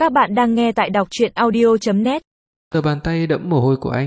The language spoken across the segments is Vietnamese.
Các bạn đang nghe tại đọc truyện audio.net. Tờ bàn tay đẫm mồ hôi của anh.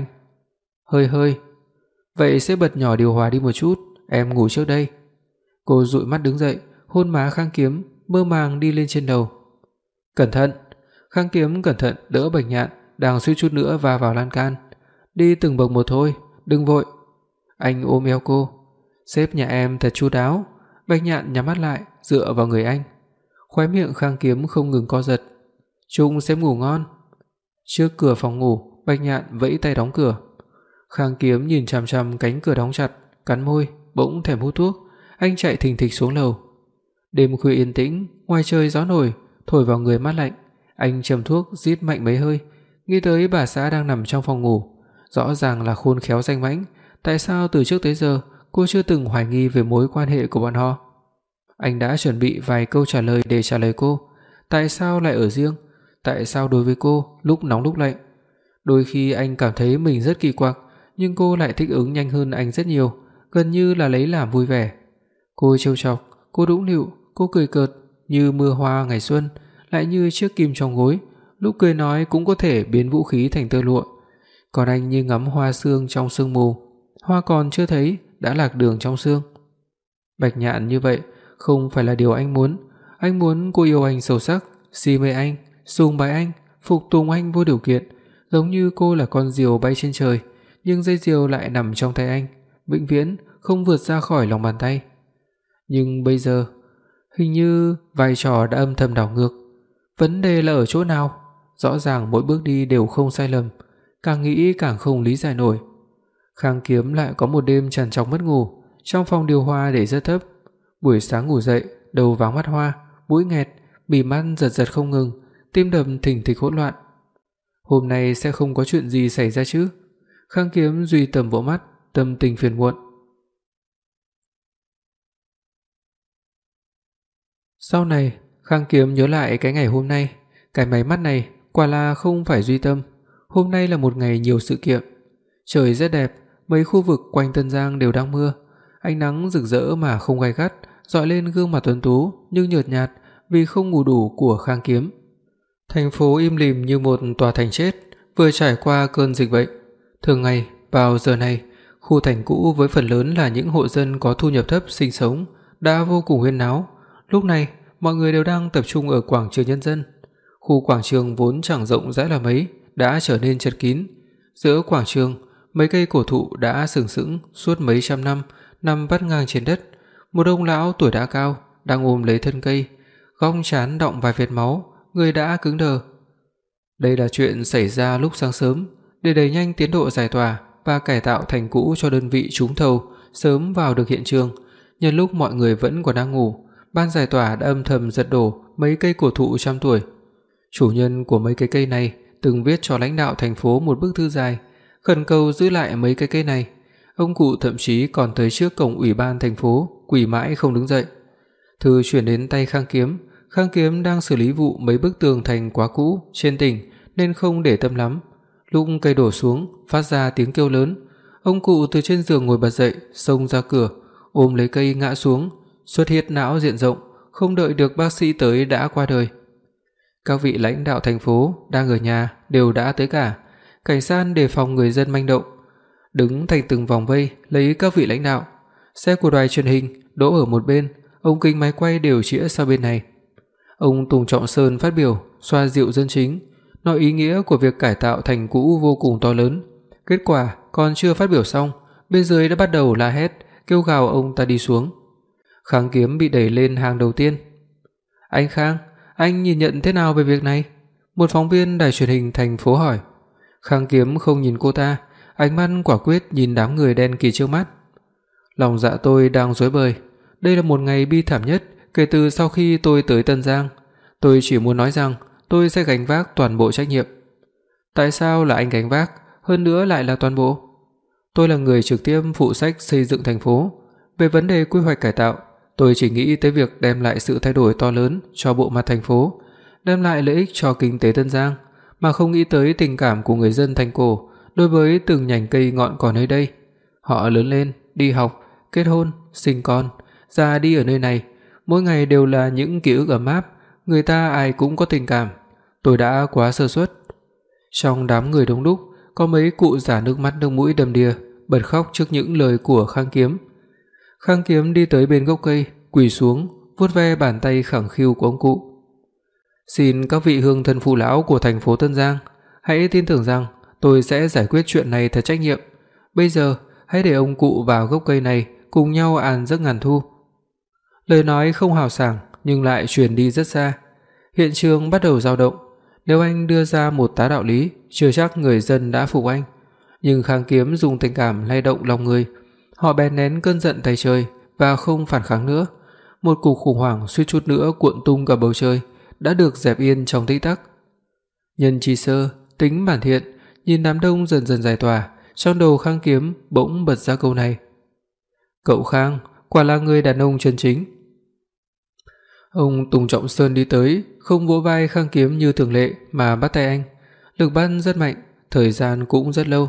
Hơi hơi. Vậy sẽ bật nhỏ điều hòa đi một chút, em ngủ trước đây. Cô dụi mắt đứng dậy, hôn má Khang Kiếm, mơ màng đi lên trên đầu. Cẩn thận. Khang Kiếm cẩn thận đỡ Bạch Nhạn đang suýt chút nữa va vào lan can. Đi từng bậc một thôi, đừng vội. Anh ôm eo cô. Sếp nhà em thật chu đáo. Bạch Nhạn nhắm mắt lại, dựa vào người anh. Khóe miệng Khang Kiếm không ngừng co giật. Chung sẽ ngủ ngon. Trước cửa phòng ngủ, Bạch Nhạn vẫy tay đóng cửa. Khang Kiếm nhìn chằm chằm cánh cửa đóng chặt, cắn môi, bỗng thèm hút thuốc. Anh chạy thình thịch xuống lầu. Đêm khuya yên tĩnh, ngoài trời gió nổi thổi vào người mát lạnh. Anh châm thuốc rít mạnh mấy hơi, nghĩ tới bà xã đang nằm trong phòng ngủ, rõ ràng là khôn khéo danh mãnh, tại sao từ trước tới giờ cô chưa từng hoài nghi về mối quan hệ của bọn họ? Anh đã chuẩn bị vài câu trả lời để trả lời cô, tại sao lại ở riêng? Tại sao đối với cô lúc nóng lúc lạnh? Đôi khi anh cảm thấy mình rất kỳ quặc, nhưng cô lại thích ứng nhanh hơn anh rất nhiều, gần như là lấy làm vui vẻ. Cô trêu chọc, cô đũng nịu, cô cười cợt như mưa hoa ngày xuân, lại như chiếc kim trong gối, lúc cười nói cũng có thể biến vũ khí thành tơ lụa. Còn anh như ngắm hoa sương trong sương mù, hoa còn chưa thấy đã lạc đường trong sương. Bạch Nhạn như vậy không phải là điều anh muốn. Anh muốn cô yêu anh sâu sắc, si mê anh, sùng bái anh, phục tùng anh vô điều kiện, giống như cô là con diều bay trên trời, nhưng dây diều lại nằm trong tay anh, vĩnh viễn không vượt ra khỏi lòng bàn tay. Nhưng bây giờ, hình như vai trò đã âm thầm đảo ngược. Vấn đề là ở chỗ nào? Rõ ràng mỗi bước đi đều không sai lầm, càng nghĩ càng không lý giải nổi. Khang Kiếm lại có một đêm trằn trọc mất ngủ, trong phòng điều hòa để rất thấp. Buổi sáng ngủ dậy, đầu váng mắt hoa, mũi nghẹt, bì mắt giật giật không ngừng, tim đập thình thịch hỗn loạn. Hôm nay sẽ không có chuyện gì xảy ra chứ? Khang Kiếm duy tầm bộ mắt, tâm tình phiền muộn. Sau này, Khang Kiếm nhớ lại cái ngày hôm nay, cái máy mắt này quả là không phải duy tâm. Hôm nay là một ngày nhiều sự kiện. Trời rất đẹp, mấy khu vực quanh Tân Giang đều đang mưa. Ánh nắng rực rỡ mà không gay gắt, rọi lên gương mặt tuấn tú nhưng nhợt nhạt vì không ngủ đủ của Khang Kiếm. Thành phố im lìm như một tòa thành chết, vừa trải qua cơn dịch bệnh. Thường ngày vào giờ này, khu thành cũ với phần lớn là những hộ dân có thu nhập thấp sinh sống đã vô cùng huyên náo. Lúc này, mọi người đều đang tập trung ở quảng trường nhân dân. Khu quảng trường vốn chẳng rộng rãi là mấy đã trở nên chật kín. Giữa quảng trường, mấy cây cổ thụ đã sừng sững suốt mấy trăm năm nằm vắt ngang trên đất. Một ông lão tuổi đã cao đang ôm lấy thân cây, góc trán đọng vài vệt máu, người đã cứng đờ. Đây là chuyện xảy ra lúc sáng sớm, để đẩy nhanh tiến độ giải tỏa và cải tạo thành cũ cho đơn vị trúng thầu sớm vào được hiện trường. Nhân lúc mọi người vẫn còn đang ngủ, ban giải tỏa đã âm thầm giật đổ mấy cây cổ thụ trăm tuổi. Chủ nhân của mấy cái cây này từng viết cho lãnh đạo thành phố một bức thư dài, khẩn cầu giữ lại mấy cái cây này. Ông cụ thậm chí còn tới trước cổng ủy ban thành phố, quỳ mãi không đứng dậy. Thư chuyển đến tay Khang Kiếm. Khang Kiếm đang xử lý vụ mấy bức tường thành quá cũ trên tỉnh nên không để tâm lắm. Lúc cây đổ xuống, phát ra tiếng kêu lớn, ông cụ từ trên giường ngồi bật dậy, xông ra cửa, ôm lấy cây ngã xuống, xuất huyết não diện rộng, không đợi được bác sĩ tới đã qua đời. Các vị lãnh đạo thành phố đang ở nhà đều đã tới cả, cảnh sát đề phòng người dân manh động, đứng thành từng vòng vây lấy các vị lãnh đạo. Xe của đài truyền hình đỗ ở một bên, ống kính máy quay đều chĩa sang bên này. Ông Tùng Trọng Sơn phát biểu xoa dịu dân chính, nói ý nghĩa của việc cải tạo thành cũ vô cùng to lớn. Kết quả còn chưa phát biểu xong, bên dưới đã bắt đầu la hét, kêu gào ông ta đi xuống. Khang Kiếm bị đẩy lên hàng đầu tiên. "Anh Khang, anh nhìn nhận thế nào về việc này?" Một phóng viên đài truyền hình thành phố hỏi. Khang Kiếm không nhìn cô ta, ánh mắt quả quyết nhìn đám người đen kịt trước mắt. "Lòng dạ tôi đang rối bời, đây là một ngày bi thảm nhất kể từ sau khi tôi tới Tân Giang. Tôi chỉ muốn nói rằng tôi sẽ gánh vác toàn bộ trách nhiệm." "Tại sao là anh gánh vác, hơn nữa lại là toàn bộ?" "Tôi là người trực tiếp phụ trách xây dựng thành phố. Về vấn đề quy hoạch cải tạo, tôi chỉ nghĩ tới việc đem lại sự thay đổi to lớn cho bộ mặt thành phố, đem lại lợi ích cho kinh tế Tân Giang, mà không nghĩ tới tình cảm của người dân thành cổ đối với từng nhành cây ngọn cỏ nơi đây. Họ lớn lên, đi học, kết hôn, sinh con, già đi ở nơi này, mỗi ngày đều là những ký ức ấm áp, người ta ai cũng có tình cảm. tôi đã quá sơ suất. Trong đám người đông đúc, có mấy cụ già nước mắt nước mũi đầm đìa, bật khóc trước những lời của Khang Kiếm. Khang Kiếm đi tới bên gốc cây, quỳ xuống, vuốt ve bàn tay khẳng khiu của ông cụ. "Xin các vị hương thân phụ lão của thành phố Tân Giang, hãy tin tưởng rằng tôi sẽ giải quyết chuyện này thật trách nhiệm. Bây giờ, hãy để ông cụ vào gốc cây này cùng nhau an giấc ngàn thu." Lời nói không hào sảng nhưng lại truyền đi rất xa. Hiện trường bắt đầu dao động, nếu anh đưa ra một tá đạo lý, chưa chắc người dân đã phục anh, nhưng Khang Kiếm dùng tình cảm lay động lòng người, họ bèn nén cơn giận tay trời và không phản kháng nữa. Một cuộc khủng hoảng suýt chút nữa cuộn tung cả bầu trời đã được dẹp yên trong tích tắc. Nhân chi sơ, tính bản thiện, nhìn đám đông dần dần giải tỏa, trong đầu Khang Kiếm bỗng bật ra câu này: "Cậu Khang, quả là người đàn ông chân chính." Ông Tùng Trọng Sơn đi tới, không vỗ vai Khang Kiếm như thường lệ mà bắt tay anh. Lực bắt rất mạnh, thời gian cũng rất lâu.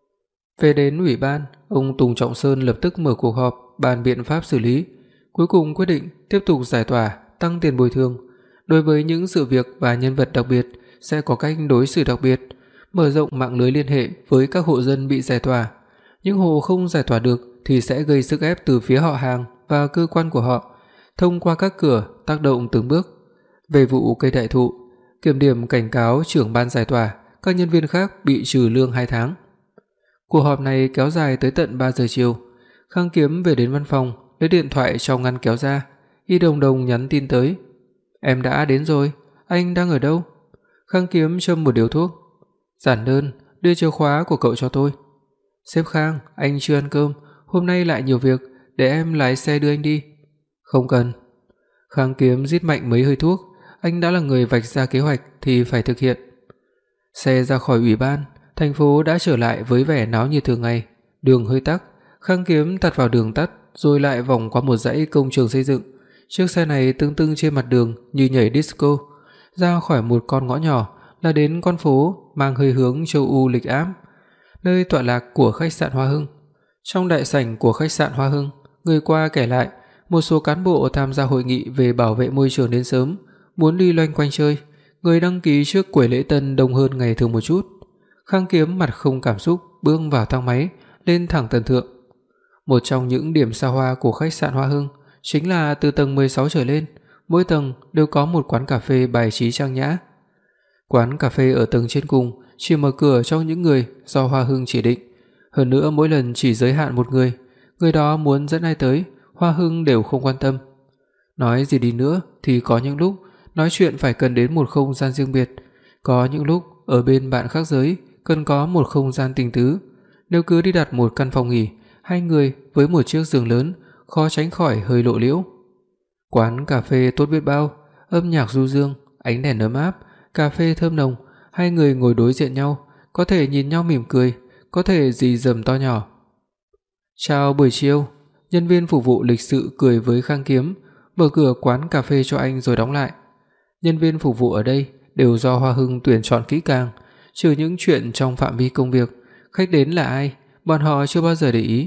Về đến ủy ban, ông Tùng Trọng Sơn lập tức mở cuộc họp bàn biện pháp xử lý, cuối cùng quyết định tiếp tục giải tỏa, tăng tiền bồi thường. Đối với những sự việc và nhân vật đặc biệt sẽ có cách đối xử đặc biệt, mở rộng mạng lưới liên hệ với các hộ dân bị giải tỏa. Những hộ không giải tỏa được thì sẽ gây sức ép từ phía họ hàng và cơ quan của họ, thông qua các cửa tác động từng bước. Về vụ cây đại thụ, kiểm điểm cảnh cáo trưởng ban giải tỏa, các nhân viên khác bị trừ lương 2 tháng. Cuộc họp này kéo dài tới tận 3 giờ chiều. Khang Kiếm về đến văn phòng, lấy điện thoại trong ngăn kéo ra, Y Đồng Đồng nhắn tin tới: "Em đã đến rồi, anh đang ở đâu?" Khang Kiếm châm một điếu thuốc. "Giản đơn, đưa chìa khóa của cậu cho tôi." "Sếp Khang, anh chưa ăn cơm, hôm nay lại nhiều việc, để em lái xe đưa anh đi." "Không cần." Khang Kiếm rít mạnh mấy hơi thuốc, anh đã là người vạch ra kế hoạch thì phải thực hiện. Xe ra khỏi ủy ban, thành phố đã trở lại với vẻ náo nhiệt thường ngày. Đường hơi tắc, Khang Kiếm tạt vào đường tắt rồi lại vòng qua một dãy công trường xây dựng. Chiếc xe này tưng tưng trên mặt đường như nhảy disco, ra khỏi một con ngõ nhỏ là đến con phố mang hơi hướng châu Âu lịch ám, nơi tọa lạc của khách sạn Hoa Hưng. Trong đại sảnh của khách sạn Hoa Hưng, người qua kể lại, một số cán bộ tham gia hội nghị về bảo vệ môi trường đến sớm, muốn đi loanh quanh chơi, người đăng ký trước quầy lễ tân đông hơn ngày thường một chút. Khang Kiếm mặt không cảm xúc bước vào thang máy lên thẳng tầng thượng. Một trong những điểm xa hoa của khách sạn Hoa Hưng chính là từ tầng 16 trở lên, mỗi tầng đều có một quán cà phê bài trí trang nhã. Quán cà phê ở tầng trên cùng chỉ mở cửa cho những người do Hoa Hưng chỉ định, hơn nữa mỗi lần chỉ giới hạn một người đó muốn dẫn ai tới, Hoa Hưng đều không quan tâm. Nói gì đi nữa thì có những lúc nói chuyện phải cần đến một không gian riêng biệt, có những lúc ở bên bạn khác giới cần có một không gian tình tứ. Nếu cứ đi đặt một căn phòng nghỉ, 2 người với một chiếc giường lớn, khó tránh khỏi hơi lộ liễu. Quán cà phê tốt biết bao, âm nhạc du dương, ánh đèn ấm áp, cà phê thơm nồng, 2 người ngồi đối diện nhau, có thể nhìn nhau mỉm cười, có thể rì rầm to nhỏ. "Chào buổi chiều." Nhân viên phục vụ lịch sự cười với Khang Kiếm, mở cửa quán cà phê cho anh rồi đóng lại. Nhân viên phục vụ ở đây đều do Hoa Hưng tuyển chọn kỹ càng, trừ những chuyện trong phạm vi công việc, khách đến là ai, bọn họ chưa bao giờ để ý.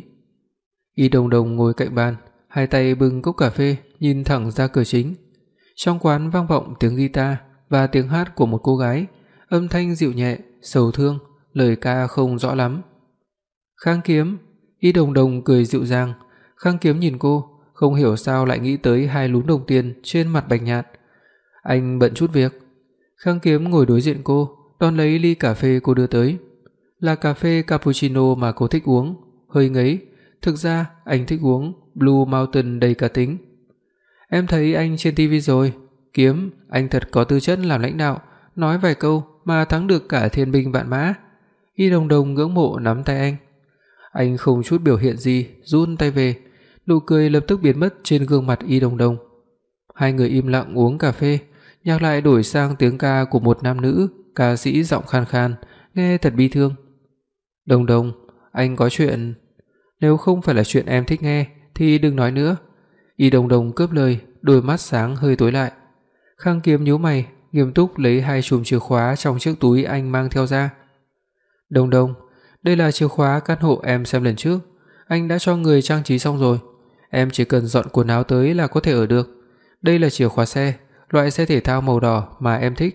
Y Đồng Đồng ngồi cạnh bàn, hai tay bưng cốc cà phê, nhìn thẳng ra cửa chính. Trong quán vang vọng tiếng guitar và tiếng hát của một cô gái, âm thanh dịu nhẹ, sầu thương, lời ca không rõ lắm. "Khang Kiếm." Y Đồng Đồng cười dịu dàng. Khang Kiếm nhìn cô, không hiểu sao lại nghĩ tới 2 lúm đồng tiền trên mặt bạch nhạt. "Anh bận chút việc." Khang Kiếm ngồi đối diện cô, đón lấy ly cà phê cô đưa tới. Là cà phê cappuccino mà cô thích uống, hơi ngấy, thực ra anh thích uống Blue Mountain đầy cá tính. "Em thấy anh trên TV rồi, Kiếm, anh thật có tư chất làm lãnh đạo, nói vài câu mà thắng được cả thiên binh vạn mã." Y Đồng Đồng ngưỡng mộ nắm tay anh. Anh không chút biểu hiện gì, rút tay về, nụ cười lập tức biến mất trên gương mặt Y Đồng Đồng. Hai người im lặng uống cà phê, nhạc lại đổi sang tiếng ca của một nam nữ ca sĩ giọng khan khan, nghe thật bi thương. "Đồng Đồng, anh có chuyện." "Nếu không phải là chuyện em thích nghe thì đừng nói nữa." Y Đồng Đồng cướp lời, đôi mắt sáng hơi tối lại. Khang Kiếm nhíu mày, nghiêm túc lấy 2 chùm chìa khóa trong chiếc túi anh mang theo ra. "Đồng Đồng, đây là chìa khóa căn hộ em xem lần trước, anh đã cho người trang trí xong rồi, em chỉ cần dọn quần áo tới là có thể ở được. Đây là chìa khóa xe, loại xe thể thao màu đỏ mà em thích,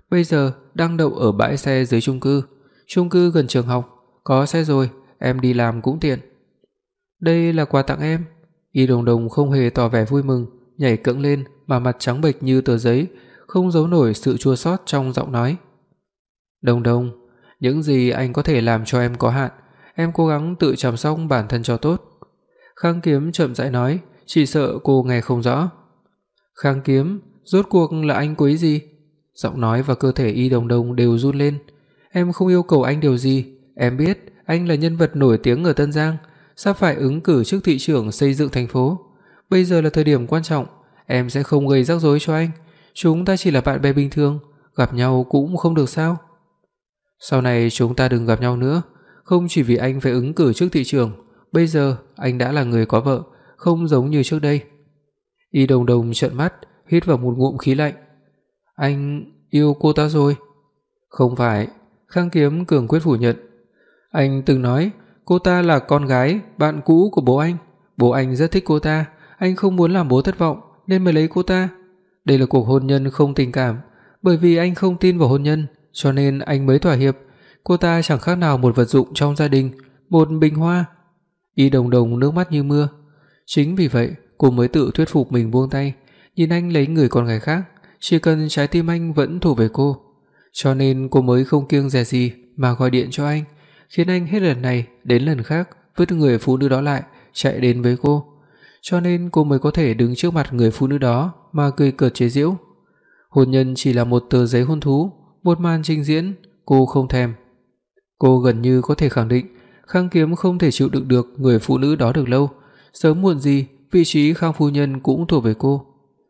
bây giờ đang đậu ở bãi xe dưới chung cư gần trường học, có xe rồi, em đi làm cũng tiện. Đây là quà tặng em. Y Đồng Đồng không hề tỏ vẻ vui mừng, nhảy cẫng lên mà mặt trắng bệch như tờ giấy, không giấu nổi sự chua xót trong giọng nói. Đồng Đồng, những gì anh có thể làm cho em có hạn, em cố gắng tự chăm sóc bản thân cho tốt. Khang Kiếm chậm rãi nói, chỉ sợ cô nghe không rõ. Khang Kiếm, rốt cuộc là anh có ý gì? Giọng nói và cơ thể Y Đồng Đồng đều run lên. Em không yêu cầu anh điều gì, em biết anh là nhân vật nổi tiếng ở Tân Giang, sắp phải ứng cử chức thị trưởng xây dựng thành phố. Bây giờ là thời điểm quan trọng, em sẽ không gây rắc rối cho anh, chúng ta chỉ là bạn bè bình thường, gặp nhau cũng không được sao? Sau này chúng ta đừng gặp nhau nữa, không chỉ vì anh phải ứng cử chức thị trưởng, bây giờ anh đã là người có vợ, không giống như trước đây. Y Đồng Đồng trợn mắt, hít vào một ngụm khí lạnh. Anh yêu cô ta rồi? Không phải, Khang Kiếm cường quyết phủ nhận. Anh từng nói cô ta là con gái bạn cũ của bố anh rất thích cô ta, anh không muốn làm bố thất vọng nên mới lấy cô ta. Đây là cuộc hôn nhân không tình cảm, bởi vì anh không tin vào hôn nhân, cho nên anh mới thỏa hiệp. Cô ta chẳng khác nào một vật dụng trong gia đình, một bình hoa. Y Đồng Đồng nước mắt như mưa. Chính vì vậy, cô mới tự thuyết phục mình buông tay, nhìn anh lấy người con gái khác, chỉ cần trái tim anh vẫn thuộc về cô. Cho nên cô mới không kiêng dè gì mà gọi điện cho anh, khiến anh hết lần này đến lần khác vứt người phụ nữ đó lại, chạy đến với cô. Cho nên cô mới có thể đứng trước mặt người phụ nữ đó mà cười cợt chế giễu. Hôn nhân chỉ là một tờ giấy hôn thú, một màn trình diễn, cô không thèm. Cô gần như có thể khẳng định Khang Kiếm không thể chịu đựng được người phụ nữ đó được lâu, sớm muộn gì vị trí Khang phu nhân cũng thuộc về cô.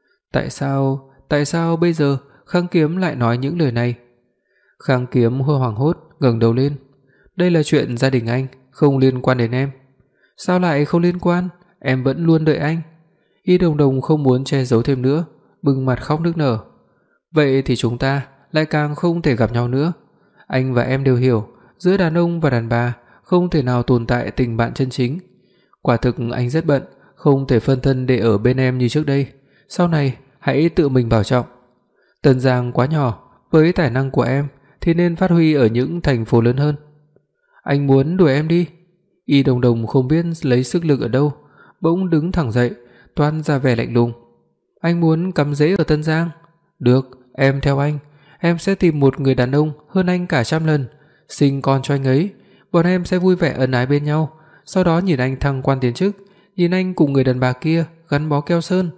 Tại sao bây giờ Khang Kiếm lại nói những lời này? Khang Kiếm hoảng hốt ngẩng đầu lên. Đây là chuyện gia đình anh, không liên quan đến em. Sao lại không liên quan? Em vẫn luôn đợi anh. Y Đồng Đồng không muốn che giấu thêm nữa, bừng mặt khóc nức nở. Vậy thì chúng ta lại càng không thể gặp nhau nữa. Anh và em đều hiểu, giữa đàn ông và đàn bà không thể nào tồn tại tình bạn chân chính. Quả thực anh rất bận, không thể phân thân để ở bên em như trước đây. Sau này hãy tự mình bảo trọng. Tân Giang quá nhỏ, với tài năng của em thì nên phát huy ở những thành phố lớn hơn. Anh muốn đuổi em đi. Y Đồng Đồng không biết lấy sức lực ở đâu, bỗng đứng thẳng dậy, toan ra vẻ lạnh lùng. Anh muốn cắm rễ ở Tân Giang? Được, em theo anh, em sẽ tìm một người đàn ông hơn anh cả trăm lần, sinh con cho anh ấy, bọn em sẽ vui vẻ ân ái bên nhau, sau đó nhìn anh thăng quan tiến chức, nhìn anh cùng người đàn bà kia gắn bó keo sơn.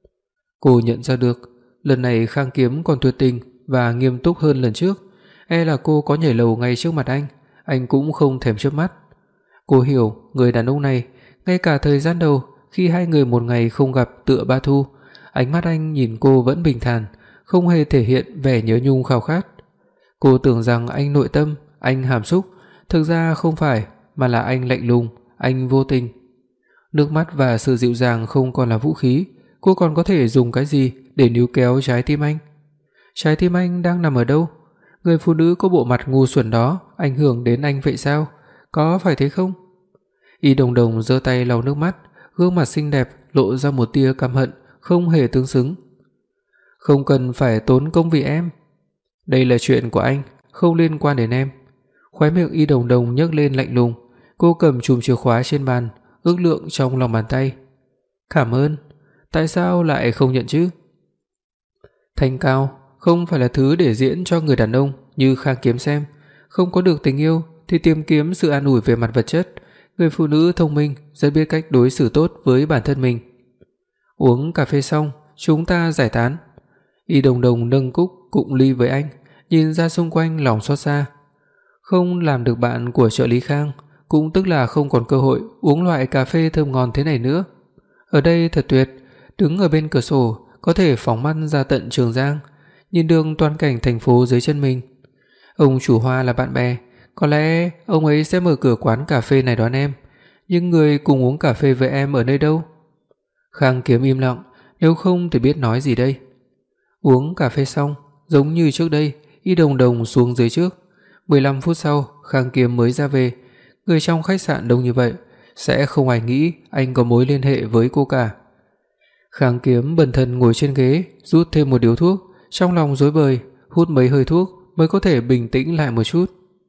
Cô nhận ra được, lần này Khang Kiếm còn tuyệt tình và nghiêm túc hơn lần trước, là cô có nhảy lầu ngay trước mặt anh cũng không thèm chớp mắt. Cô hiểu người đàn ông này, ngay cả thời gian đầu khi hai người một ngày không gặp tựa ba thu, ánh mắt anh nhìn cô vẫn bình thản, không hề thể hiện vẻ nhớ nhung khao khát. Cô tưởng rằng anh nội tâm, anh hàm xúc, thực ra không phải, mà là anh lạnh lùng, anh vô tình. Nước mắt và sự dịu dàng không còn là vũ khí, cô còn có thể dùng cái gì để níu kéo trái tim anh? Trái tim anh đang nằm ở đâu? Người phụ nữ có bộ mặt ngu xuẩn đó ảnh hưởng đến anh vậy sao? Có phải thế không? Y Đồng Đồng giơ tay lau nước mắt, gương mặt xinh đẹp lộ ra một tia căm hận không hề tương xứng. Không cần phải tốn công vì em. Đây là chuyện của anh, không liên quan đến em. Khóe miệng Y Đồng Đồng nhếch lên lạnh lùng, cô cầm chùm chìa khóa trên bàn, ước lượng trong lòng bàn tay. Cảm ơn, tại sao lại không nhận chứ? Thanh cao không phải là thứ để diễn cho người đàn ông như Khang Kiếm xem, không có được tình yêu thì tìm kiếm sự an ủi về mặt vật chất. Người phụ nữ thông minh rất biết cách đối xử tốt với bản thân mình. Uống cà phê xong, chúng ta giải tán. Y Đồng Đồng nâng cúc cụng ly với anh, nhìn ra xung quanh lòng xót xa. Không làm được bạn của trợ lý Khang, cũng tức là không còn cơ hội uống loại cà phê thơm ngon thế này nữa. Ở đây thật tuyệt, đứng ở bên cửa sổ có thể phóng mắt ra tận Trường Giang, nhìn đường toàn cảnh thành phố dưới chân mình. Ông chủ Hoa là bạn bè, có lẽ ông ấy sẽ mở cửa quán cà phê này đón em, nhưng người cùng uống cà phê với em ở nơi đâu? Khang Kiếm im lặng, nếu không thì biết nói gì đây. Uống cà phê xong, giống như trước đây, Y Đồng Đồng xuống dưới trước. 15 phút sau, Khang Kiếm mới ra về. Người trong khách sạn đông như vậy, sẽ không ai nghĩ anh có mối liên hệ với cô cả. Khang Kiếm bần thần ngồi trên ghế, rút thêm một điếu thuốc, trong lòng rối bời, hút mấy hơi thuốc mới có thể bình tĩnh lại một chút.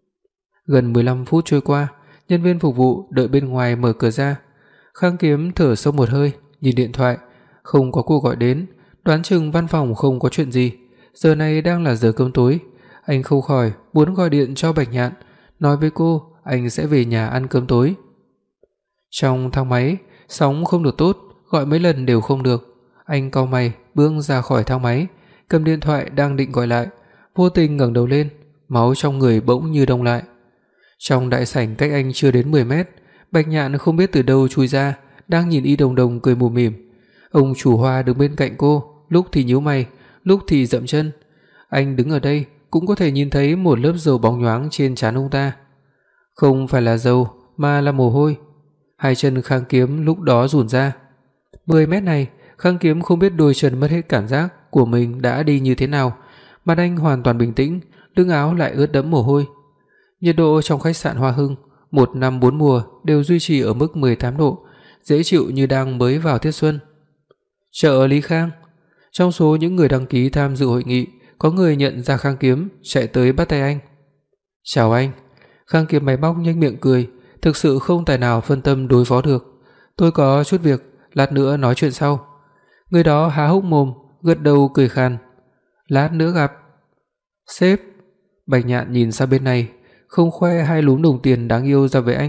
Gần 15 phút trôi qua, nhân viên phục vụ đợi bên ngoài mở cửa ra. Khang Kiếm thở sâu một hơi, nhìn điện thoại, không có cuộc gọi đến, đoán chừng văn phòng không có chuyện gì. Giờ này đang là giờ cơm tối, anh không khỏi muốn gọi điện cho Bạch Nhạn, nói với cô anh sẽ về nhà ăn cơm tối. Trong thang máy, sóng không được tốt, gọi mấy lần đều không được. Anh cau mày, bước ra khỏi thang máy, cầm điện thoại đang định gọi lại, vô tình ngẩng đầu lên, máu trong người bỗng như đông lại. Trong đại sảnh cách anh chưa đến 10 mét, Bạch Nhạn không biết từ đâu chui ra, đang nhìn Y Đồng Đồng cười mùm mỉm. Ông chủ Hoa đứng bên cạnh cô, lúc thì nhíu mày, lúc thì dậm chân. Anh đứng ở đây cũng có thể nhìn thấy một lớp dầu bóng nhoáng trên trán ông ta. Không phải là dầu mà là mồ hôi. Hai chân Khang Kiếm lúc đó run ra. 10 mét này, Khang Kiếm không biết đôi chân mất hết cảm giác của mình đã đi như thế nào, mặt anh hoàn toàn bình tĩnh, lưng áo lại ướt đẫm mồ hôi. Nhiệt độ trong khách sạn Hoa Hưng 1 năm 4 mùa đều duy trì ở mức 18 độ, dễ chịu như đang mới vào tiết xuân. Chợ Lý Khang. Trong số những người đăng ký tham dự hội nghị, có người nhận ra Khang Kiếm, chạy tới bắt tay anh. "Chào anh." Khang Kiếm máy móc nhếch miệng cười, thực sự không tài nào phân tâm đối phó được. "Tôi có chút việc, lát nữa nói chuyện sau." Người đó há hốc mồm, gật đầu cười khàn. "Lát nữa gặp." "Sếp." Bạch Nhạn nhìn sang bên này, không khoe hai lúm đồng tiền đáng yêu ra với anh.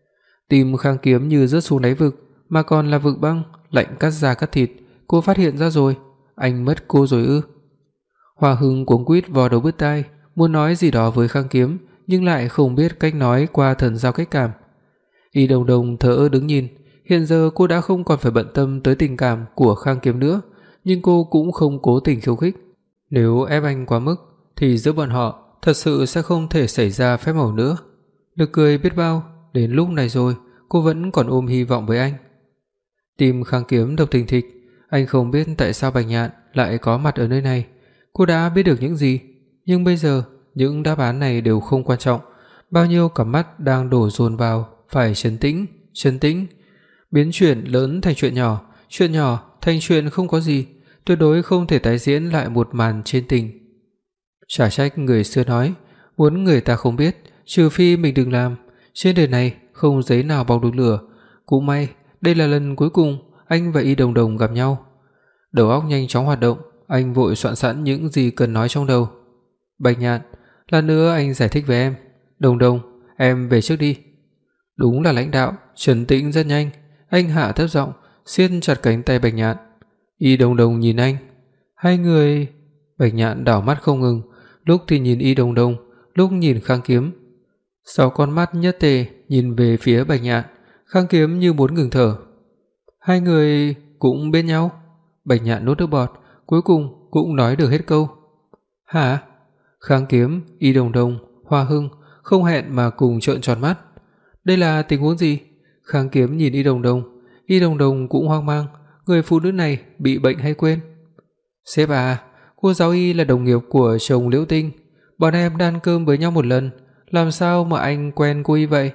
Tim Khang Kiếm như rớt xuống đáy vực, mà còn là vực băng, lạnh cắt da cắt thịt. Cô phát hiện ra rồi, anh mất cô rồi ư? Hoa Hưng cuống quýt vò đầu bứt tai, muốn nói gì đó với Khang Kiếm, nhưng lại không biết cách nói qua thần giao cách cảm. Y Đồng Đồng thờ ơ đứng nhìn, hiện giờ cô đã không còn phải bận tâm tới tình cảm của Khang Kiếm nữa, nhưng cô cũng không cố tình khiêu khích. Nếu ép anh quá mức thì giữa bọn họ thật sự sẽ không thể xảy ra phép màu nữa. Được cười biết bao, đến lúc này rồi, cô vẫn còn ôm hy vọng với anh. Tim Khang Kiếm đập thình thịch, anh không biết tại sao Bạch Nhạn lại có mặt ở nơi này. Cô đã biết được những gì, nhưng bây giờ những đáp án này đều không quan trọng. Bao nhiêu cặp mắt đang đổ dồn vào, phải trấn tĩnh, biến chuyện lớn thành chuyện nhỏ thành chuyện không có gì, tuyệt đối không thể tái diễn lại một màn trên tình. Chả trách người xưa nói, muốn người ta không biết, trừ phi mình đừng làm. Trên đời này không giấy nào bọc được lửa. Cũng may, đây là lần cuối cùng anh và Y Đồng Đồng gặp nhau. Đầu óc nhanh chóng hoạt động, anh vội soạn sẵn những gì cần nói trong đầu. "Bạch Nhạn, lần nữa anh giải thích với em. Đồng Đồng, em về trước đi." Đúng là lãnh đạo, trấn tĩnh rất nhanh. Anh hạ thấp giọng, siết chặt cánh tay Bạch Nhạn. Y Đồng Đồng nhìn anh. Hai người... Bạch Nhạn đảo mắt không ngừng, lúc thì nhìn Y Đồng Đồng, lúc nhìn Khang Kiếm. 6 con mắt nhất tề nhìn về phía Bạch Nhạn. Khang Kiếm như muốn ngừng thở. Hai người cũng bên nhau. Bạch Nhạn nuốt nước bọt, cuối cùng cũng nói được hết câu. "Hả?" Khang Kiếm, Y Đồng Đồng, Hoa Hưng không hẹn mà cùng trợn tròn mắt. Đây là tình huống gì? Khang Kiếm nhìn Y Đồng Đồng, Y Đồng Đồng cũng hoang mang, người phụ nữ này bị bệnh hay quên? "Sếp à, cô giáo Y là đồng nghiệp của chồng Liễu Tinh, bọn em đã ăn cơm với nhau một lần, làm sao mà anh quen cô Y vậy?"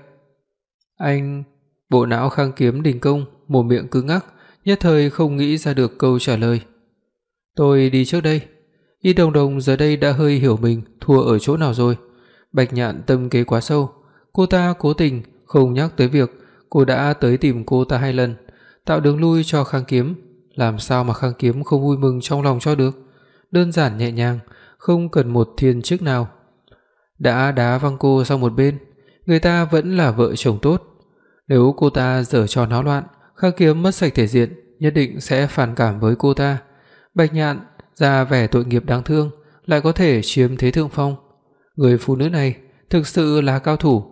Anh... Bộ não Khang Kiếm đình công, mồm miệng cứng ngắc, nhất thời không nghĩ ra được câu trả lời. "Tôi đi trước đây." Y Đồng Đồng giờ đây đã hơi hiểu mình thua ở chỗ nào rồi. Bạch Nhạn tâm kế quá sâu, cô ta cố tình không nhắc tới việc cô đã tới tìm cô ta 2 lần, tạo đường lui cho Khang Kiếm. Làm sao mà Khang Kiếm không vui mừng trong lòng cho được? Đơn giản nhẹ nhàng, không cần một thiên chức nào. Đã đá văng cô sang một bên, người ta vẫn là vợ chồng tốt. Nếu cô ta giở trò náo loạn, Khang Kiếm mất sạch thể diện, nhất định sẽ phản cảm với cô ta. Bạch Nhạn ra vẻ tội nghiệp đáng thương, lại có thể chiếm thế thượng phong. Người phụ nữ này thực sự là cao thủ.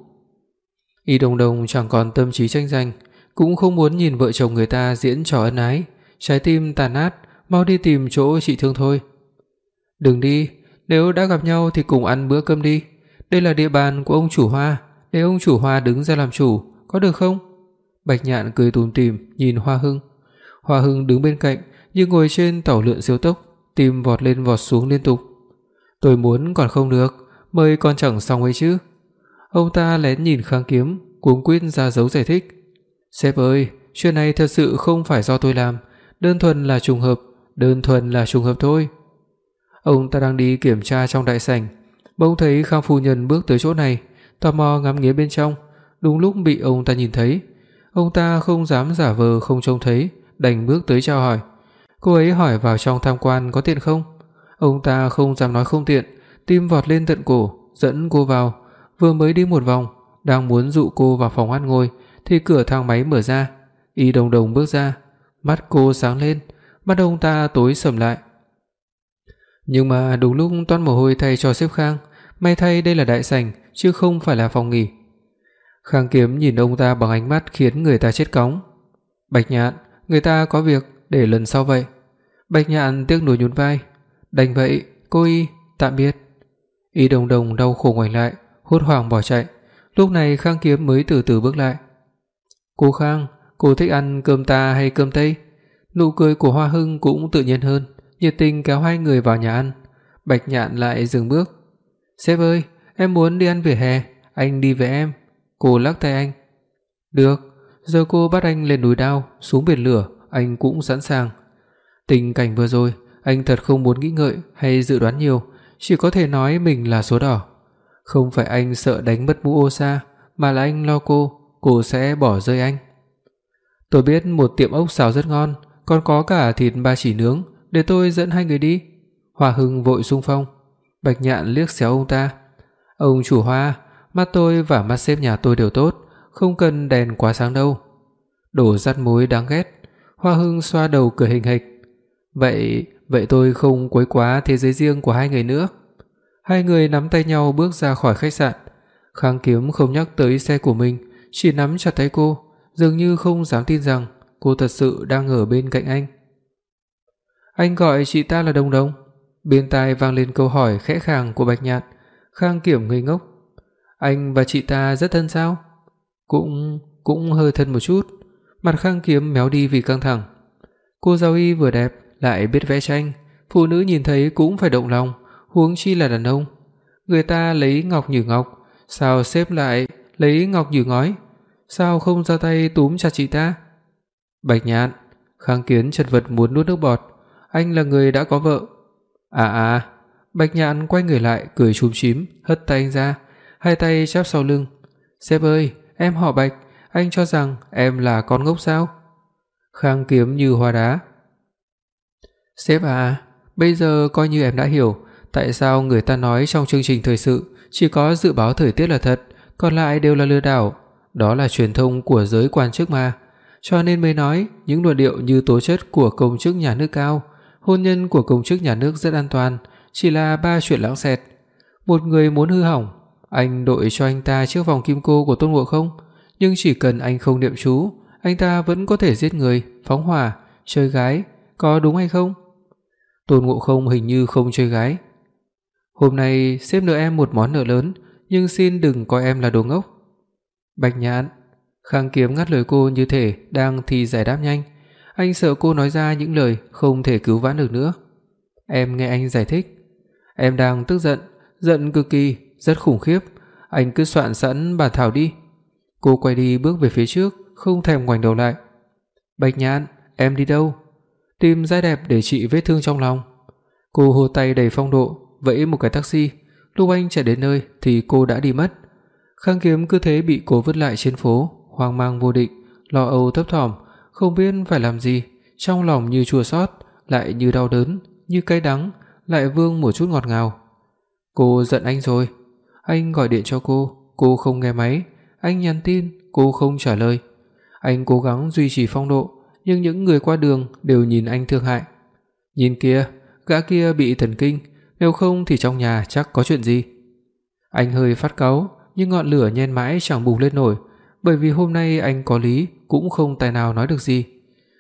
Y Đồng Đồng chẳng còn tâm trí tranh giành, cũng không muốn nhìn vợ chồng người ta diễn trò ân ái, trái tim tàn nát, mau đi tìm chỗ trị thương thôi. "Đừng đi, nếu đã gặp nhau thì cùng ăn bữa cơm đi. Đây là địa bàn của ông chủ Hoa, để ông chủ Hoa đứng ra làm chủ, có được không?" Bạch Nhạn cười tủm tỉm nhìn Hoa Hưng. Hoa Hưng đứng bên cạnh như ngồi trên tàu lượn siêu tốc, tim vọt lên vọt xuống liên tục. "Tôi muốn còn không được, mời còn chẳng xong ấy chứ." Ông ta lén nhìn Khang Kiếm, cuống quýt ra dấu giải thích. "Sếp ơi, chuyện này thật sự không phải do tôi làm, đơn thuần là trùng hợp thôi." Ông ta đang đi kiểm tra trong đại sảnh, bỗng thấy Khang phu nhân bước tới chỗ này, tò mò ngắm nghía bên trong, đúng lúc bị ông ta nhìn thấy. Ông ta không dám giả vờ không trông thấy, đành bước tới chào hỏi. Cô ấy hỏi vào trong tham quan có tiện không? Ông ta không dám nói không tiện, tim vọt lên tận cổ, dẫn cô vào. Vừa mới đi một vòng, đang muốn dụ cô vào phòng ăn ngồi thì cửa thang máy mở ra, Y Đồng Đồng bước ra, mắt cô sáng lên, mắt ông ta tối sầm lại. Nhưng mà đúng lúc toát mồ hôi thay cho sếp Khang, may thay đây là đại sảnh chứ không phải là phòng nghỉ. Khang Kiếm nhìn ông ta bằng ánh mắt khiến người ta chết cóng. "Bạch Nhạn, người ta có việc, để lần sau vậy." Bạch Nhạn tiếc nuối nhún vai. "Đành vậy, cô Y, tạm biệt." Y Đồng Đồng đau khổ ngoảnh lại, hốt hoảng bỏ chạy. Lúc này Khang Kiếm mới từ từ bước lại. "Cô Khang, cô thích ăn cơm ta hay cơm Tây?" Nụ cười của Hoa Hưng cũng tự nhiên hơn, nhiệt tình kéo hai người vào nhà ăn. Bạch Nhạn lại dừng bước. "Sếp ơi, em muốn đi ăn vỉa hè, anh đi với em." Cô lắc tay anh. "Được, giờ cô bắt anh lên núi Đao, xuống biển lửa, anh cũng sẵn sàng." Tình cảnh vừa rồi, anh thật không muốn nghĩ ngợi hay dự đoán nhiều, chỉ có thể nói mình là số đỏ. Không phải anh sợ đánh mất mũ ô sa, mà là anh lo cô sẽ bỏ rơi anh. "Tôi biết một tiệm ốc xào rất ngon, còn có cả thịt ba chỉ nướng, để tôi dẫn hai người đi." Hoa Hưng vội xung phong. Bạch Nhạn liếc xéo ông ta. "Ông chủ Hoa, mắt tôi và mắt sếp nhà tôi đều tốt, không cần đèn quá sáng đâu." Đồ dắt mối đáng ghét. Hoa Hưng xoa đầu cười hình hịch. Vậy tôi không quấy quá thế giới riêng của hai người nữa." Hai người nắm tay nhau bước ra khỏi khách sạn. Khang Kiếm không nhắc tới xe của mình, chỉ nắm chặt tay cô, dường như không dám tin rằng cô thật sự đang ở bên cạnh anh. "Anh gọi chị ta là Đồng Đồng?" Bên tai vang lên câu hỏi khẽ khàng của Bạch Nhạn. Khang Kiểm ngây ngốc. "Anh và chị ta rất thân sao?" Cũng hơi thân một chút." Mặt Khang Kiếm méo đi vì căng thẳng. Cô giáo Y vừa đẹp lại biết vẽ tranh, phụ nữ nhìn thấy cũng phải động lòng, huống chi là đàn ông. Người ta lấy ngọc nhử ngọc, sao sếp lại lấy ngọc nhử ngói? Sao không ra tay túm chặt chị ta? "Bạch Nhạn." Khang Kiến chật vật muốn nuốt nước bọt. "Anh là người đã có vợ." À. Bạch Nhạn quay người lại cười chúm chím, hất tay anh ra, hai tay chắp sau lưng. "Sếp ơi, em họ Bạch, anh cho rằng em là con ngốc sao?" Khang Kiếm như hóa đá. "Sếp à, bây giờ coi như em đã hiểu tại sao người ta nói trong chương trình thời sự chỉ có dự báo thời tiết là thật, còn lại đều là lừa đảo. Đó là truyền thông của giới quan chức mà. Cho nên mới nói những luận điệu như tố chất của công chức nhà nước cao, hôn nhân của công chức nhà nước rất an toàn, chỉ là ba chuyện lãng xẹt. Một người muốn hư hỏng, anh đội cho anh ta chiếc vòng kim cô của Tôn Ngộ Không, nhưng chỉ cần anh không niệm chú, anh ta vẫn có thể giết người, phóng hỏa, chơi gái, có đúng hay không?" Tôn Ngộ Không hình như không chơi gái. "Hôm nay sếp nợ em một món nợ lớn, nhưng xin đừng coi em là đồ ngốc." "Bạch Nhạn." Khang Kiếm ngắt lời cô như thể đang thi giải đáp nhanh. Anh sợ cô nói ra những lời không thể cứu vãn được nữa. "Em nghe anh giải thích." "Em đang tức giận, giận cực kỳ, rất khủng khiếp. Anh cứ soạn sẵn bản thảo đi." Cô quay đi bước về phía trước, không thèm ngoảnh đầu lại. "Bạch Nhạn, em đi đâu?" "Tìm giai đẹp để trị vết thương trong lòng." Cô hô tay đầy phong độ, vẫy một cái taxi. Lúc anh chạy đến nơi thì cô đã đi mất. Khang Kiếm cứ thế bị cô vứt lại trên phố, hoang mang vô định, lo âu thấp thỏm, không biết phải làm gì, trong lòng như chua xót, lại như đau đớn, như cay đắng, lại vương một chút ngọt ngào. Cô giận anh rồi. Anh gọi điện cho cô không nghe máy. Anh nhắn tin, cô không trả lời. Anh cố gắng duy trì phong độ, nhưng những người qua đường đều nhìn anh thương hại. "Nhìn kìa, gã kia bị thần kinh, nếu không thì trong nhà chắc có chuyện gì." Anh hơi phát cáu, nhưng ngọn lửa nhen mãi chẳng bùng lên nổi, bởi vì hôm nay anh có lý cũng không tài nào nói được gì.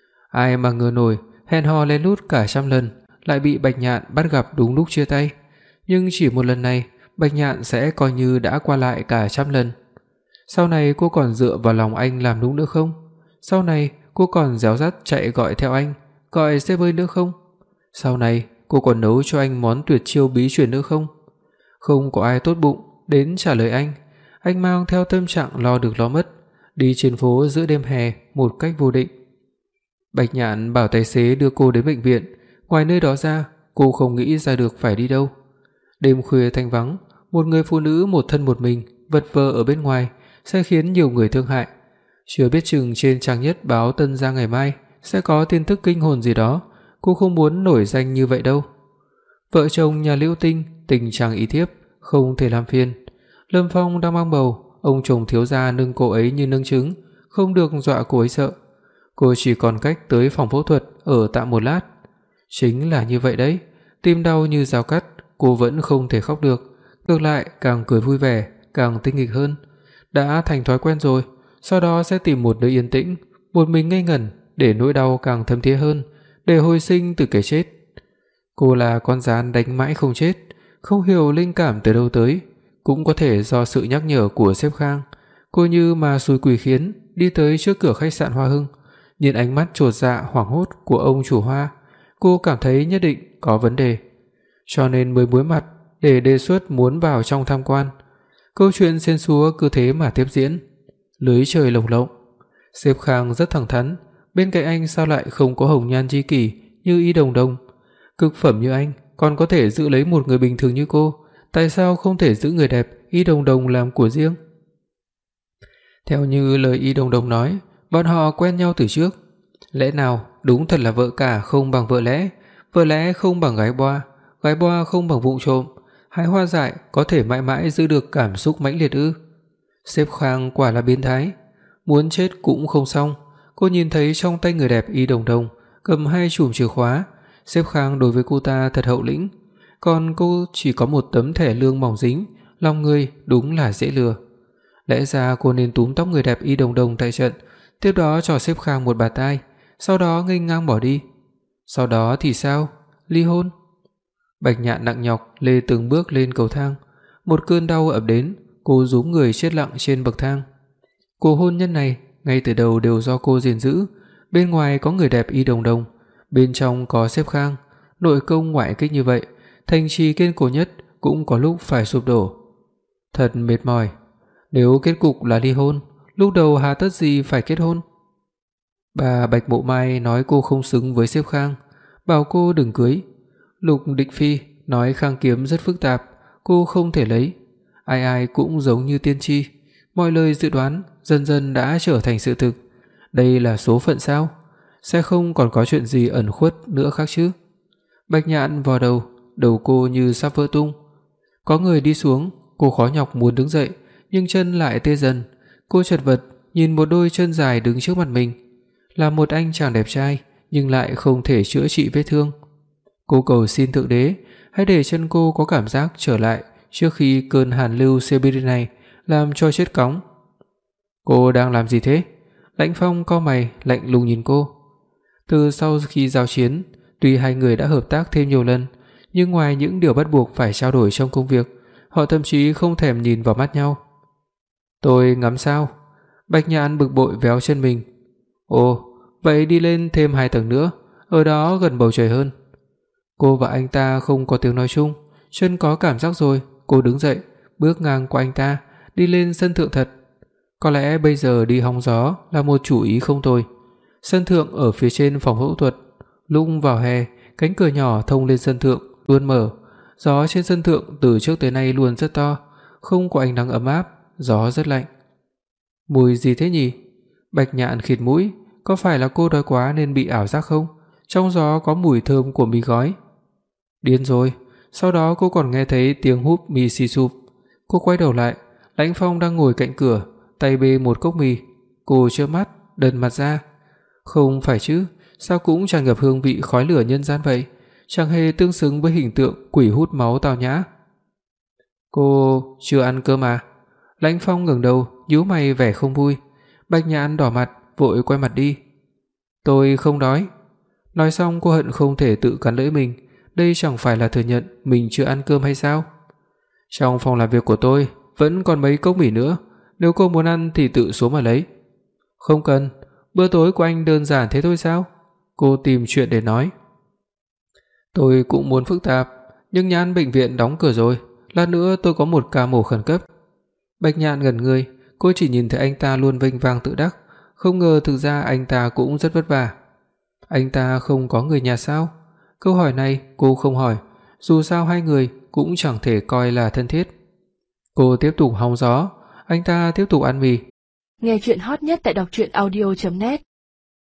Ai mà ngờ nổi, hẹn hò lén lút cả trăm lần lại bị Bạch Nhạn bắt gặp đúng lúc chia tay, nhưng chỉ một lần này, Bạch Nhạn sẽ coi như đã qua lại cả trăm lần. Sau này cô còn dựa vào lòng anh làm đúng nữa không? Sau này cô còn réo rắt chạy gọi theo anh, gọi sếp ơi nữa không? Sau này cô còn nấu cho anh món tuyệt chiêu bí truyền nữa không? Không có ai tốt bụng đến trả lời anh. Anh mang theo tâm trạng lo được lo mất, đi trên phố giữa đêm hè một cách vô định. Bạch Nhạn bảo tài xế đưa cô đến bệnh viện, ngoài nơi đó ra, cô không nghĩ ra được phải đi đâu. Đêm khuya thanh vắng, một người phụ nữ một thân một mình vật vờ ở bên ngoài sẽ khiến nhiều người thương hại. Chưa biết chừng trên trang nhất báo Tân Giang ngày mai sẽ có tin tức kinh hồn gì đó, cô không muốn nổi danh như vậy đâu. Vợ chồng nhà Liễu Tinh tình trạng ý thiếp, không thể làm phiền. Lâm Phong đang mang bầu, ông chồng thiếu gia nâng cô ấy như nâng trứng, không được dọa cô ấy sợ. Cô chỉ còn cách tới phòng phẫu thuật ở tạm một lát. Chính là như vậy đấy, tim đau như dao cắt, cô vẫn không thể khóc được, ngược lại càng cười vui vẻ, càng tinh nghịch hơn. Đã thành thói quen rồi, sau đó sẽ tìm một nơi yên tĩnh, một mình ngây ngẩn để nỗi đau càng thấm thía hơn, để hồi sinh từ cái chết. Cô là con gián đánh mãi không chết, không hiểu linh cảm từ đâu tới, cũng có thể do sự nhắc nhở của sếp Khang. Cô như mà xui quỷ khiến đi tới trước cửa khách sạn Hoa Hưng, nhìn ánh mắt chột dạ hoảng hốt của ông chủ Hoa, cô cảm thấy nhất định có vấn đề, cho nên mới muối mặt để đề xuất muốn vào trong tham quan. Câu chuyện xiên xúa cứ thế mà tiếp diễn. Lưới trời lồng lộng. Sếp Khang rất thẳng thắn, bên cạnh anh sao lại không có hồng nhan chi kỷ như Y Đồng Đồng? Cực phẩm như anh còn có thể giữ lấy một người bình thường như cô, tại sao không thể giữ người đẹp Y Đồng Đồng làm của riêng? Theo như lời Y Đồng Đồng nói, bọn họ quen nhau từ trước. Lẽ nào đúng thật là vợ cả không bằng vợ lẽ không bằng gái boa không bằng vụng trộm, hái hoa dại có thể mãi mãi giữ được cảm xúc mãnh liệt ư? Sếp Khang quả là biến thái, muốn chết cũng không xong. Cô nhìn thấy trong tay người đẹp Y Đồng Đồng cầm 2 chùm chìa khóa, sếp Khang đối với cô ta thật hậu lĩnh, còn cô chỉ có một tấm thẻ lương mỏng dính, lòng người đúng là dễ lừa. Lẽ ra cô nên túm tóc người đẹp Y Đồng Đồng tại trận, tiếp đó cho sếp Khang một bạt tai, sau đó nghênh ngang bỏ đi. Sau đó thì sao? Ly hôn. Bạch Nhạn nặng nhọc lê từng bước lên cầu thang, một cơn đau ập đến, cô rúm người chết lặng trên bậc thang. Cuộc hôn nhân này ngay từ đầu đều do cô gìn giữ, bên ngoài có người đẹp Y Đồng Đồng, bên trong có sếp Khang, nội công ngoại kích như vậy, thành trì kiên cố nhất cũng có lúc phải sụp đổ. Thật mệt mỏi, nếu kết cục là ly hôn, lúc đầu hà tất gì phải kết hôn? Bà Bạch Mộ Mai nói cô không xứng với sếp Khang, bảo cô đừng cưới. Lục Định Phi nói Khang kiếm rất phức tạp, cô không thể lấy. Ai ai cũng giống như tiên tri, mọi lời dự đoán dần dần đã trở thành sự thực. Đây là số phận sao? Sẽ không còn có chuyện gì ẩn khuất nữa khác chứ? Bạch Nhạn vò đầu cô như sắp vỡ tung. Có người đi xuống, cô khó nhọc muốn đứng dậy, nhưng chân lại tê dần. Cô chật vật nhìn một đôi chân dài đứng trước mặt mình, là một anh chàng đẹp trai nhưng lại không thể chữa trị vết thương. Cô cầu xin Thượng Đế hãy để chân cô có cảm giác trở lại trước khi cơn hàn lưu Siberia này làm cho chết cóng. Cô đang làm gì thế? Lãnh Phong cau mày lạnh lùng nhìn cô. Từ sau khi giao chiến, tuy hai người đã hợp tác thêm nhiều lần, nhưng ngoài những điều bắt buộc phải trao đổi trong công việc, họ thậm chí không thèm nhìn vào mắt nhau. Tôi ngắm sao? Bạch Nhạn bực bội véo chân mình. Ồ, vậy đi lên thêm 2 tầng nữa, ở đó gần bầu trời hơn. Cô và anh ta không có tiếng nói chung, chân có cảm giác rồi, cô đứng dậy, bước ngang qua anh ta, đi lên sân thượng thật. Có lẽ bây giờ đi hóng gió là một chủ ý không tồi. Sân thượng ở phía trên phòng phẫu thuật, lúc vào hè, cánh cửa nhỏ thông lên sân thượng luôn mở, gió trên sân thượng từ trước tới nay luôn rất to, không có ánh nắng ấm áp, gió rất lạnh. Mùi gì thế nhỉ? Bạch Nhạn khịt mũi, có phải là cô đói quá nên bị ảo giác không? Trong gió có mùi thơm của mì gói. Điên rồi, sau đó cô còn nghe thấy tiếng húp mì xì xụp. Cô quay đầu lại, Lãnh Phong đang ngồi cạnh cửa, tay bê một cốc mì. Cô chớp mắt, đần mặt ra. Không phải chứ, sao cũng tràn ngập hương vị khói lửa nhân gian vậy, chẳng hề tương xứng với hình tượng quỷ hút máu tào nhã. Cô chưa ăn cơm à? Lãnh Phong ngẩng đầu, nhíu mày vẻ không vui. Bạch Nhạn đỏ mặt, vội quay mặt đi. Tôi không đói. Nói xong cô hận không thể tự cắn lưỡi mình, đây chẳng phải là thừa nhận mình chưa ăn cơm hay sao? Trong phòng làm việc của tôi vẫn còn mấy cốc mì nữa, nếu cô muốn ăn thì tự xuống mà lấy. Không cần, bữa tối của anh đơn giản thế thôi sao? Cô tìm chuyện để nói. Tôi cũng muốn phức tạp, nhưng nhà ăn bệnh viện đóng cửa rồi, lát nữa tôi có một ca mổ khẩn cấp. Bạch Nhạn ngẩn người, cô chỉ nhìn thấy anh ta luôn vênh vang tự đắc, không ngờ thực ra anh ta cũng rất vất vả. Anh ta không có người nhà sao? Câu hỏi này cô không hỏi, dù sao hai người cũng chẳng thể coi là thân thiết. Cô tiếp tục hóng gió, anh ta tiếp tục ăn mì. Nghe truyện hot nhất tại đọc truyện audio.net